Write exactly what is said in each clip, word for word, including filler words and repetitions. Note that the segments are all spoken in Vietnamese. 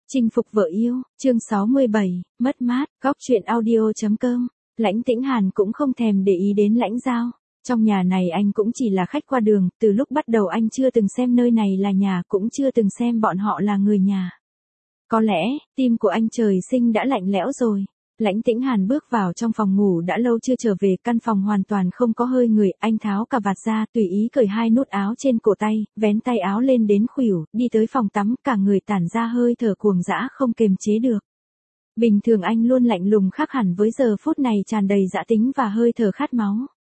Chinh phục vợ yêu, chương sáu mươi bảy, mất mát, góc truyện audio.com. Lãnh Tĩnh Hàn cũng không thèm để ý đến Lãnh Giao. Trong nhà này anh cũng chỉ là khách qua đường, từ lúc bắt đầu anh chưa từng xem nơi này là nhà, cũng chưa từng xem bọn họ là người nhà. Có lẽ, tim của anh trời sinh đã lạnh lẽo rồi. Lãnh Tĩnh Hàn bước vào trong phòng ngủ đã lâu chưa trở về, căn phòng hoàn toàn không có hơi người, anh tháo cà vạt ra, tùy ý cởi hai nút áo trên cổ tay, vén tay áo lên đến khuỷu, đi tới phòng tắm, cả người tản ra hơi thở cuồng dã không kềm chế được. Bình thường anh luôn lạnh lùng khác hẳn với giờ phút này tràn đầy dã tính và hơi thở khát máu.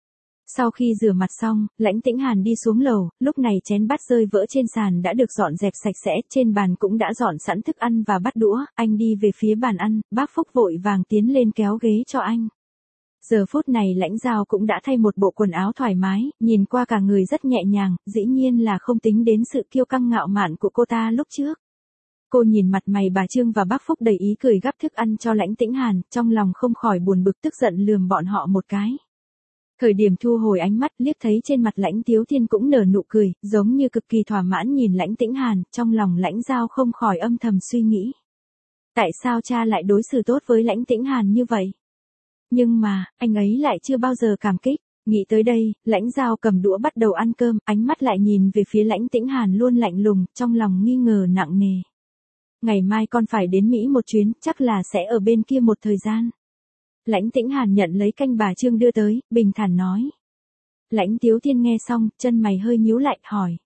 Sau khi rửa mặt xong, Lãnh Tĩnh Hàn đi xuống lầu, lúc này chén bát rơi vỡ trên sàn đã được dọn dẹp sạch sẽ, trên bàn cũng đã dọn sẵn thức ăn và bát đũa, anh đi về phía bàn ăn, bác Phúc vội vàng tiến lên kéo ghế cho anh. Giờ phút này Lãnh Giao cũng đã thay một bộ quần áo thoải mái, nhìn qua cả người rất nhẹ nhàng, dĩ nhiên là không tính đến sự kiêu căng ngạo mạn của cô ta lúc trước. Cô nhìn mặt mày bà Trương và bác Phúc đầy ý cười gắp thức ăn cho Lãnh Tĩnh Hàn, trong lòng không khỏi buồn bực tức giận lườm bọn họ một cái. Thời điểm thu hồi ánh mắt, liếc thấy trên mặt Lãnh Tiếu Thiên cũng nở nụ cười, giống như cực kỳ thỏa mãn nhìn Lãnh Tĩnh Hàn, trong lòng Lãnh Giao không khỏi âm thầm suy nghĩ. Tại sao cha lại đối xử tốt với Lãnh Tĩnh Hàn như vậy? Nhưng mà, anh ấy lại chưa bao giờ cảm kích. Nghĩ tới đây, Lãnh Giao cầm đũa bắt đầu ăn cơm, ánh mắt lại nhìn về phía Lãnh Tĩnh Hàn luôn lạnh lùng, trong lòng nghi ngờ nặng nề. Ngày mai con phải đến Mỹ một chuyến, chắc là sẽ ở bên kia một thời gian. Lãnh Tĩnh Hàn nhận lấy canh bà Trương đưa tới, bình thản nói. Lãnh Tiếu Thiên nghe xong, chân mày hơi nhíu lại, hỏi.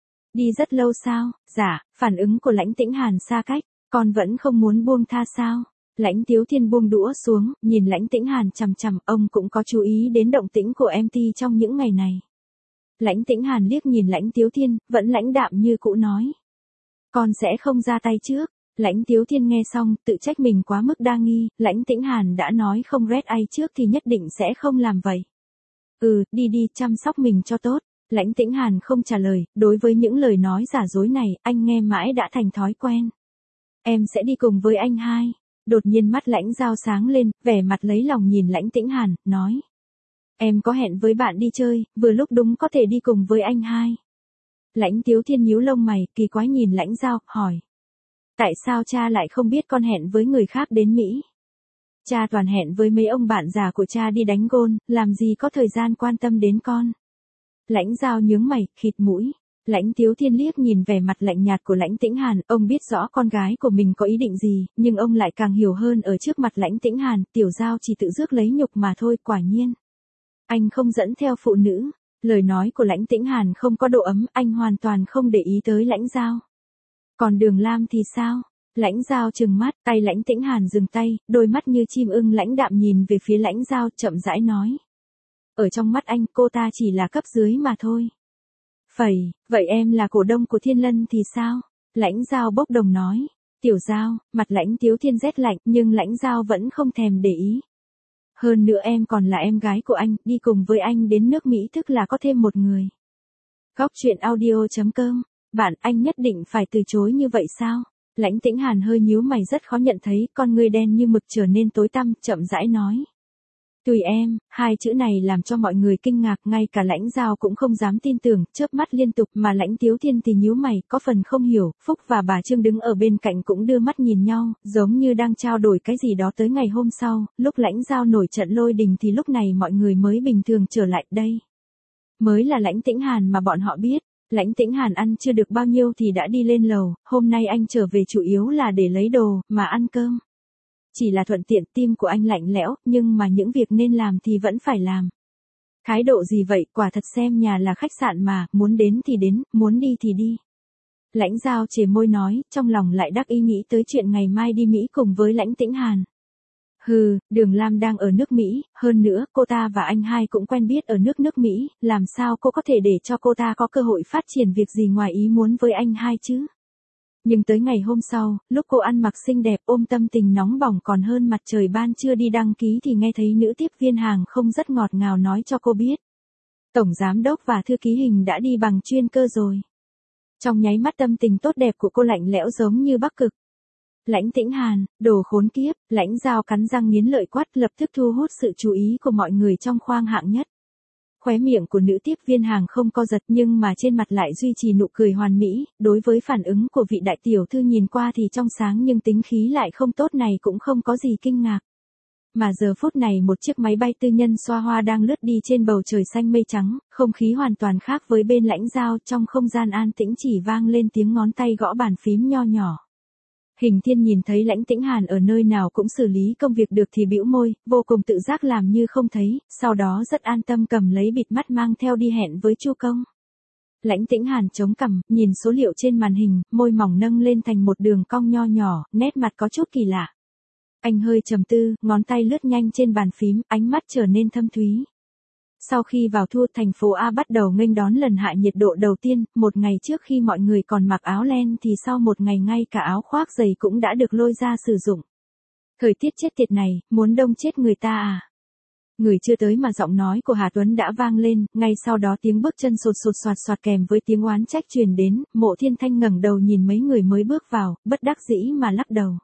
Đi rất lâu sao? Dạ, phản ứng của Lãnh Tĩnh Hàn xa cách, con vẫn không muốn buông tha sao? Lãnh Tiếu Thiên buông đũa xuống, nhìn Lãnh Tĩnh Hàn chằm chằm, ông cũng có chú ý đến động tĩnh của em Ti trong những ngày này. Lãnh Tĩnh Hàn liếc nhìn Lãnh Tiếu Thiên, vẫn lãnh đạm như cũ nói. Con sẽ không ra tay trước. Lãnh Tiếu Thiên nghe xong, tự trách mình quá mức đa nghi, Lãnh Tĩnh Hàn đã nói không red ai trước thì nhất định sẽ không làm vậy. Ừ, đi đi, chăm sóc mình cho tốt. Lãnh Tĩnh Hàn không trả lời, đối với những lời nói giả dối này, anh nghe mãi đã thành thói quen. Em sẽ đi cùng với anh hai. Đột nhiên mắt Lãnh Giao sáng lên, vẻ mặt lấy lòng nhìn Lãnh Tĩnh Hàn, nói. Em có hẹn với bạn đi chơi, vừa lúc đúng có thể đi cùng với anh hai. Lãnh Tiếu Thiên nhíu lông mày, kỳ quái nhìn Lãnh Giao, hỏi. Tại sao cha lại không biết con hẹn với người khác đến Mỹ? Cha toàn hẹn với mấy ông bạn già của cha đi đánh gôn, làm gì có thời gian quan tâm đến con. Lãnh Giao nhướng mày, khịt mũi. Lãnh Tiếu Thiên liếc nhìn vẻ mặt lạnh nhạt của Lãnh Tĩnh Hàn, ông biết rõ con gái của mình có ý định gì, nhưng ông lại càng hiểu hơn ở trước mặt Lãnh Tĩnh Hàn, Tiểu Giao chỉ tự rước lấy nhục mà thôi, quả nhiên. Anh không dẫn theo phụ nữ. Lời nói của Lãnh Tĩnh Hàn không có độ ấm, anh hoàn toàn không để ý tới Lãnh Giao. Còn Đường Lam thì sao? Lãnh Giao trừng mắt, tay Lãnh Tĩnh Hàn dừng tay, đôi mắt như chim ưng lãnh đạm nhìn về phía Lãnh Giao, chậm rãi nói. Ở trong mắt anh, cô ta chỉ là cấp dưới mà thôi. Phẩy, vậy em là cổ đông của Thiên Lân thì sao? Lãnh Giao bốc đồng nói. Tiểu Giao, mặt Lãnh Tiếu Thiên rét lạnh, nhưng Lãnh Giao vẫn không thèm để ý. Hơn nữa em còn là em gái của anh, đi cùng với anh đến nước Mỹ tức là có thêm một người. Góc truyện audio.com. Bạn, anh nhất định phải từ chối như vậy sao? Lãnh Tĩnh Hàn hơi nhíu mày rất khó nhận thấy, con ngươi đen như mực trở nên tối tăm, chậm rãi nói. Tùy em, hai chữ này làm cho mọi người kinh ngạc, ngay cả Lãnh Giao cũng không dám tin tưởng, chớp mắt liên tục, mà Lãnh Tiếu Thiên thì nhíu mày, có phần không hiểu, Phúc và bà Trương đứng ở bên cạnh cũng đưa mắt nhìn nhau, giống như đang trao đổi cái gì đó tới ngày hôm sau, lúc Lãnh Giao nổi trận lôi đình thì lúc này mọi người mới bình thường trở lại, đây mới là Lãnh Tĩnh Hàn mà bọn họ biết. Lãnh Tĩnh Hàn ăn chưa được bao nhiêu thì đã đi lên lầu, hôm nay anh trở về chủ yếu là để lấy đồ, mà ăn cơm. Chỉ là thuận tiện, tim của anh lạnh lẽo, nhưng mà những việc nên làm thì vẫn phải làm. Thái độ gì vậy, quả thật xem nhà là khách sạn mà, muốn đến thì đến, muốn đi thì đi. Lãnh Giao chề môi nói, trong lòng lại đắc ý nghĩ tới chuyện ngày mai đi Mỹ cùng với Lãnh Tĩnh Hàn. Hừ, Đường Lam đang ở nước Mỹ, hơn nữa, cô ta và anh hai cũng quen biết ở nước nước Mỹ, làm sao cô có thể để cho cô ta có cơ hội phát triển việc gì ngoài ý muốn với anh hai chứ? Nhưng tới ngày hôm sau, lúc cô ăn mặc xinh đẹp ôm tâm tình nóng bỏng còn hơn mặt trời ban trưa đi đăng ký thì nghe thấy nữ tiếp viên hàng không rất ngọt ngào nói cho cô biết. Tổng giám đốc và thư ký Hình đã đi bằng chuyên cơ rồi. Trong nháy mắt tâm tình tốt đẹp của cô lạnh lẽo giống như Bắc Cực. Lãnh Tĩnh Hàn, đồ khốn kiếp, Lãnh Giao cắn răng nghiến lợi quát, lập tức thu hút sự chú ý của mọi người trong khoang hạng nhất. Khóe miệng của nữ tiếp viên hàng không co giật nhưng mà trên mặt lại duy trì nụ cười hoàn mỹ, đối với phản ứng của vị đại tiểu thư nhìn qua thì trong sáng nhưng tính khí lại không tốt này cũng không có gì kinh ngạc. Mà giờ phút này một chiếc máy bay tư nhân xoa hoa đang lướt đi trên bầu trời xanh mây trắng, không khí hoàn toàn khác với bên lãnh giao, trong không gian an tĩnh chỉ vang lên tiếng ngón tay gõ bàn phím nho nhỏ. Hình Thiên nhìn thấy Lãnh Tĩnh Hàn ở nơi nào cũng xử lý công việc được thì bĩu môi, vô cùng tự giác làm như không thấy, sau đó rất an tâm cầm lấy bịt mắt mang theo đi hẹn với Chu Công. Lãnh Tĩnh Hàn chống cằm, nhìn số liệu trên màn hình, môi mỏng nâng lên thành một đường cong nho nhỏ, nét mặt có chút kỳ lạ. Anh hơi trầm tư, ngón tay lướt nhanh trên bàn phím, ánh mắt trở nên thâm thúy. Sau khi vào thu, thành phố A bắt đầu nghênh đón lần hạ nhiệt độ đầu tiên, một ngày trước khi mọi người còn mặc áo len thì sau một ngày ngay cả áo khoác dày cũng đã được lôi ra sử dụng. Thời tiết chết tiệt này, muốn đông chết người ta à? Người chưa tới mà giọng nói của Hà Tuấn đã vang lên, ngay sau đó tiếng bước chân sột sột soạt soạt kèm với tiếng oán trách truyền đến, Mộ Thiên Thanh ngẩng đầu nhìn mấy người mới bước vào, bất đắc dĩ mà lắc đầu.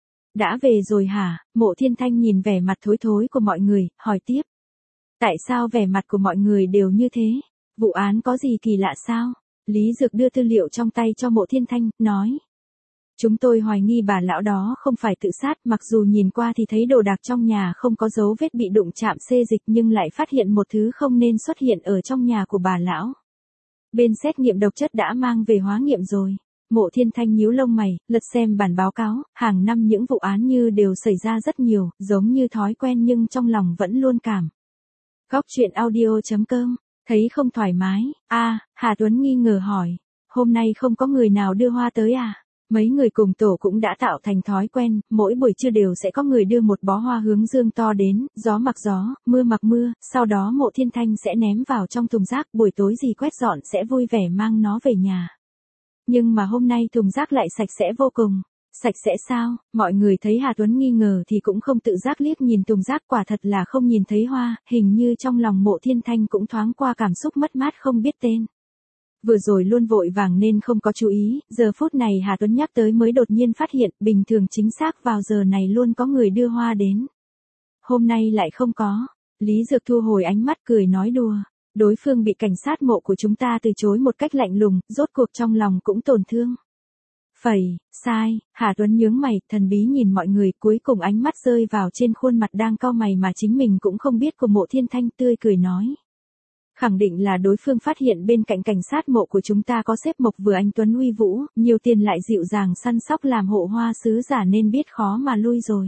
Đã về rồi hả? Mộ Thiên Thanh nhìn vẻ mặt thối thối của mọi người, hỏi tiếp. Tại sao vẻ mặt của mọi người đều như thế? Vụ án có gì kỳ lạ sao? Lý Dược đưa tư liệu trong tay cho Mộ Thiên Thanh, nói. Chúng tôi hoài nghi bà lão đó không phải tự sát, mặc dù nhìn qua thì thấy đồ đạc trong nhà không có dấu vết bị đụng chạm xê dịch nhưng lại phát hiện một thứ không nên xuất hiện ở trong nhà của bà lão. Bên xét nghiệm độc chất đã mang về hóa nghiệm rồi. Mộ Thiên Thanh nhíu lông mày, lật xem bản báo cáo, hàng năm những vụ án như đều xảy ra rất nhiều, giống như thói quen nhưng trong lòng vẫn luôn cảm. Góc truyện audio chấm com, thấy không thoải mái, a à, Hà Tuấn nghi ngờ hỏi, hôm nay không có người nào đưa hoa tới à? Mấy người cùng tổ cũng đã tạo thành thói quen, mỗi buổi trưa đều sẽ có người đưa một bó hoa hướng dương to đến, gió mặc gió, mưa mặc mưa, sau đó Mộ Thiên Thanh sẽ ném vào trong thùng rác, buổi tối gì quét dọn sẽ vui vẻ mang nó về nhà. Nhưng mà hôm nay thùng rác lại sạch sẽ vô cùng. Sạch sẽ sao? Mọi người thấy Hà Tuấn nghi ngờ thì cũng không tự giác liếc nhìn thùng rác, quả thật là không nhìn thấy hoa, hình như trong lòng Mộ Thiên Thanh cũng thoáng qua cảm xúc mất mát không biết tên. Vừa rồi luôn vội vàng nên không có chú ý, giờ phút này Hà Tuấn nhắc tới mới đột nhiên phát hiện, bình thường chính xác vào giờ này luôn có người đưa hoa đến. Hôm nay lại không có. Lý Dược thu hồi ánh mắt cười nói đùa. Đối phương bị cảnh sát Mộ của chúng ta từ chối một cách lạnh lùng, rốt cuộc trong lòng cũng tổn thương. Phẩy, sai, Hà Tuấn nhướng mày, thần bí nhìn mọi người, cuối cùng ánh mắt rơi vào trên khuôn mặt đang cau mày mà chính mình cũng không biết của Mộ Thiên Thanh, tươi cười nói. Khẳng định là đối phương phát hiện bên cạnh cảnh sát Mộ của chúng ta có xếp Mộc vừa anh Tuấn uy vũ, nhiều tiền lại dịu dàng săn sóc làm hộ hoa sứ giả nên biết khó mà lui rồi.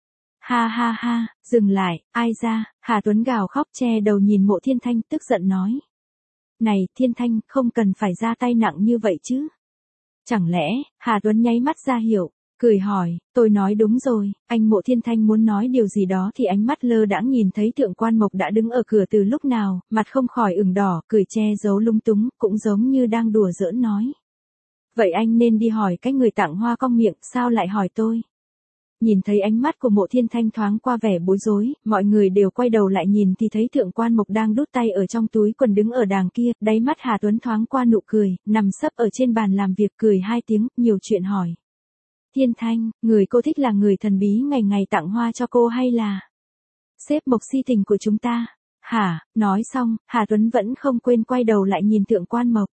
Ha ha ha, dừng lại, ai ra, Hà Tuấn gào khóc che đầu nhìn Mộ Thiên Thanh tức giận nói. Này, Thiên Thanh, không cần phải ra tay nặng như vậy chứ. Chẳng lẽ, Hà Tuấn nháy mắt ra hiểu, cười hỏi, tôi nói đúng rồi, anh Mộ Thiên Thanh muốn nói điều gì đó thì ánh mắt lơ đãng nhìn thấy Thượng Quan Mộc đã đứng ở cửa từ lúc nào, mặt không khỏi ửng đỏ, cười che giấu lung túng, cũng giống như đang đùa giỡn nói. Vậy anh nên đi hỏi cái người tặng hoa cong miệng, sao lại hỏi tôi? Nhìn thấy ánh mắt của Mộ Thiên Thanh thoáng qua vẻ bối rối, mọi người đều quay đầu lại nhìn thì thấy Thượng Quan Mộc đang đút tay ở trong túi quần đứng ở đàng kia, đáy mắt Hà Tuấn thoáng qua nụ cười, nằm sấp ở trên bàn làm việc cười hai tiếng, nhiều chuyện hỏi. Thiên Thanh, người cô thích là người thần bí ngày ngày tặng hoa cho cô hay là sếp Mộc si tình của chúng ta? Hả? Nói xong, Hà Tuấn vẫn không quên quay đầu lại nhìn Thượng Quan Mộc.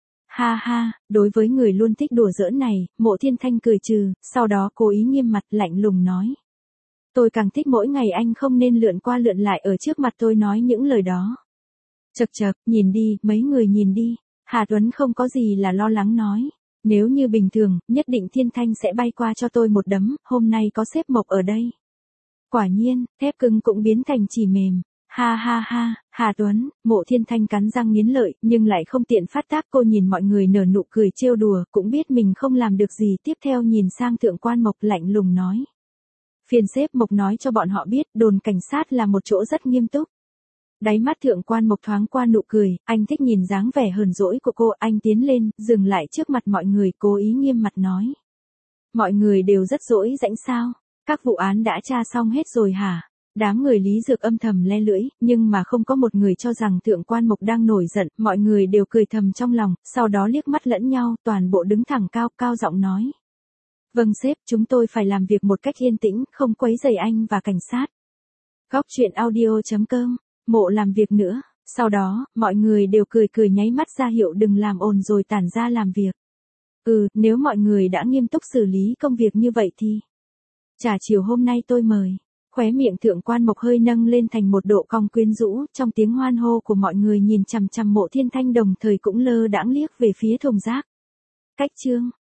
Ha ha, đối với người luôn thích đùa giỡn này, Mộ Thiên Thanh cười trừ, sau đó cố ý nghiêm mặt lạnh lùng nói. Tôi càng thích mỗi ngày anh không nên lượn qua lượn lại ở trước mặt tôi nói những lời đó. Chậc chậc, nhìn đi, mấy người nhìn đi. Hà Tuấn không có gì là lo lắng nói. Nếu như bình thường, nhất định Thiên Thanh sẽ bay qua cho tôi một đấm, hôm nay có sếp Mộc ở đây. Quả nhiên, thép cứng cũng biến thành chỉ mềm. Ha ha ha, Hà Tuấn, Mộ Thiên Thanh cắn răng nghiến lợi, nhưng lại không tiện phát tác, cô nhìn mọi người nở nụ cười trêu đùa, cũng biết mình không làm được gì, tiếp theo nhìn sang Thượng Quan Mộc lạnh lùng nói. Phiền sếp Mộc nói cho bọn họ biết, đồn cảnh sát là một chỗ rất nghiêm túc. Đáy mắt Thượng Quan Mộc thoáng qua nụ cười, anh thích nhìn dáng vẻ hờn dỗi của cô, anh tiến lên, dừng lại trước mặt mọi người, cố ý nghiêm mặt nói. Mọi người đều rất dỗi rãnh sao, các vụ án đã tra xong hết rồi hả? Đám người Lý Dược âm thầm le lưỡi, nhưng mà không có một người cho rằng Thượng Quan Mộc đang nổi giận, mọi người đều cười thầm trong lòng, sau đó liếc mắt lẫn nhau, toàn bộ đứng thẳng cao, cao giọng nói. Vâng sếp, chúng tôi phải làm việc một cách yên tĩnh, không quấy rầy anh và cảnh sát. Góc truyện audio chấm com, Mộ làm việc nữa. Sau đó, mọi người đều cười cười nháy mắt ra hiệu đừng làm ồn rồi tản ra làm việc. Ừ, nếu mọi người đã nghiêm túc xử lý công việc như vậy thì... Trà chiều hôm nay tôi mời. Khóe miệng Thượng Quan Mộc hơi nâng lên thành một độ cong quyến rũ, trong tiếng hoan hô của mọi người nhìn chằm chằm Mộ Thiên Thanh đồng thời cũng lơ đãng liếc về phía thùng rác. Cách chương